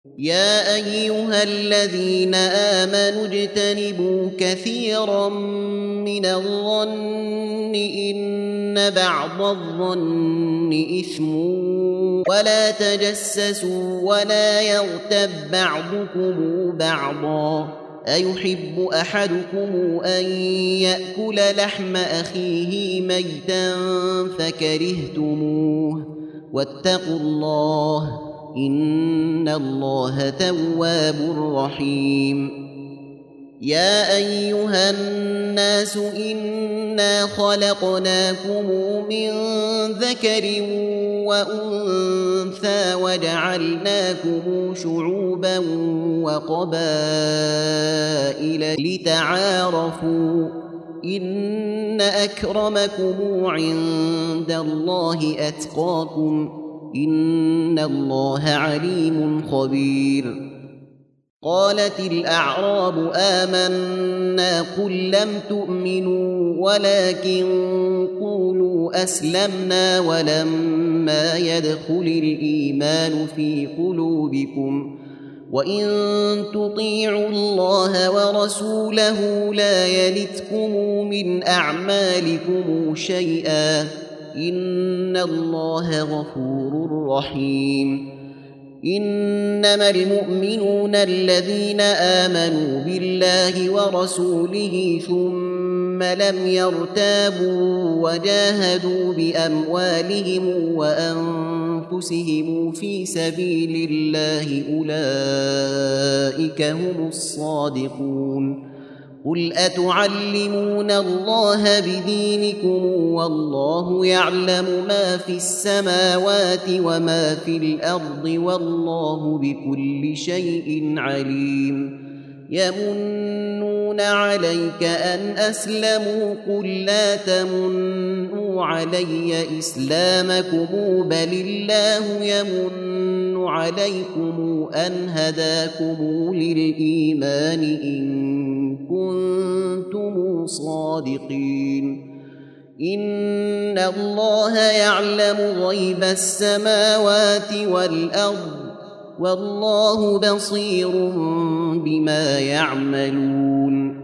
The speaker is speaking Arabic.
يا أيها الذين آمنوا اجتنبوا كثيرا من الظن إن بعض الظن إثم ولا تجسسوا ولا يغتب بعضكم بعضا أيحب أحدكم أن يأكل لحم أخيه ميتا فكرهتموه واتقوا الله إن الله تواب رحيم. يا أيها الناس إنا خلقناكم من ذكر وأنثى وجعلناكم شعوبا وقبائل لتعارفوا إن أكرمكم عند الله أتقاكم إن الله عليم خبير. قالت الأعراب آمنا قل لم تؤمنوا ولكن قولوا أسلمنا ولما يدخل الإيمان في قلوبكم وإن تطيعوا الله ورسوله لا يلتكم من أعمالكم شيئا إن الله غفور رحيم. إنما المؤمنون الذين آمنوا بالله ورسوله ثم لم يرتابوا وجاهدوا بأموالهم وأنفسهم في سبيل الله أولئك هم الصادقون. قل أتعلمون الله بدينكم والله يعلم ما في السماوات وما في الأرض والله بكل شيء عليم. يمنون عليك أن أسلموا قل لا تمنوا علي إسلامكم بل الله يمن عليكم أن هداكم للإيمان إن كنتم صادقين. إن الله يعلم غيب السماوات والأرض والله بصير بما يعملون.